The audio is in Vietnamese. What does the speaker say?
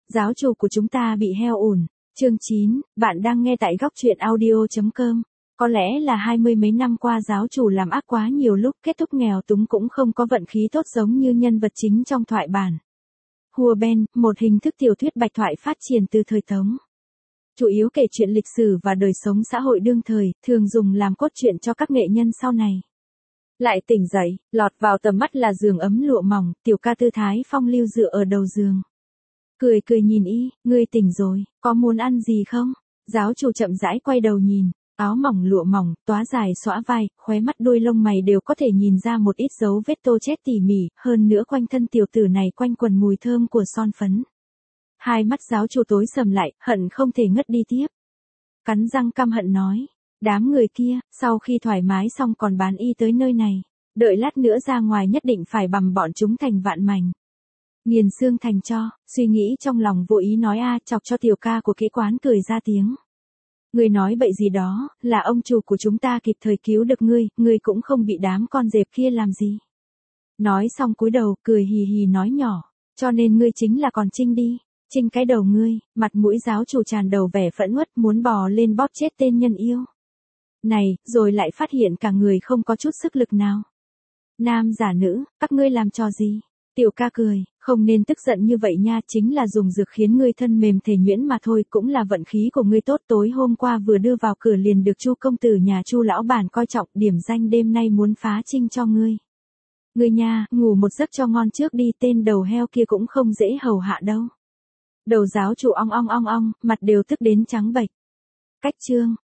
Giáo chủ của chúng ta bị heo ủn. Chương 9, bạn đang nghe tại góc truyện audio.com. Có lẽ là 20 mấy năm qua giáo chủ làm ác quá nhiều lúc kết thúc nghèo túng cũng không có vận khí tốt giống như nhân vật chính trong thoại bản. Hùa Ben, một hình thức tiểu thuyết bạch thoại phát triển từ thời Tống. Chủ yếu kể chuyện lịch sử và đời sống xã hội đương thời, thường dùng làm cốt truyện cho các nghệ nhân sau này. Lại tỉnh dậy, lọt vào tầm mắt là giường ấm lụa mỏng, tiểu ca tư thái phong lưu dựa ở đầu giường. Cười cười nhìn y, ngươi tỉnh rồi, có muốn ăn gì không? Giáo chủ chậm rãi quay đầu nhìn, áo mỏng lụa mỏng, tóa dài xõa vai, khóe mắt đuôi lông mày đều có thể nhìn ra một ít dấu vết tô chết tỉ mỉ, hơn nữa quanh thân tiểu tử này quanh quần mùi thơm của son phấn. Hai mắt giáo chủ tối sầm lại, hận không thể ngất đi tiếp. Cắn răng căm hận nói, đám người kia, sau khi thoải mái xong còn bán y tới nơi này, đợi lát nữa ra ngoài nhất định phải bằm bọn chúng thành vạn mảnh. Nghiền xương thành cho, suy nghĩ trong lòng vô ý nói chọc cho tiểu ca của kế quán cười ra tiếng. Ngươi nói bậy gì đó, là ông chủ của chúng ta kịp thời cứu được ngươi cũng không bị đám con dẹp kia làm gì. Nói xong cúi đầu, cười hì hì nói nhỏ, cho nên ngươi chính là còn Trinh đi. Trinh cái đầu ngươi, mặt mũi giáo chủ tràn đầu vẻ phẫn uất muốn bò lên bóp chết tên nhân yêu. Này, rồi lại phát hiện cả người không có chút sức lực nào. Nam giả nữ, các ngươi làm trò gì? Tiểu ca cười, không nên tức giận như vậy nha, chính là dùng dược khiến ngươi thân mềm thể nhuyễn mà thôi, cũng là vận khí của ngươi tốt, tối hôm qua vừa đưa vào cửa liền được Chu công tử nhà Chu lão bản coi trọng, điểm danh đêm nay muốn phá Trinh cho ngươi. Ngươi nha, ngủ một giấc cho ngon trước đi, tên đầu heo kia cũng không dễ hầu hạ đâu. Đầu giáo chủ ong, mặt đều tức đến trắng bệch. Cách chương,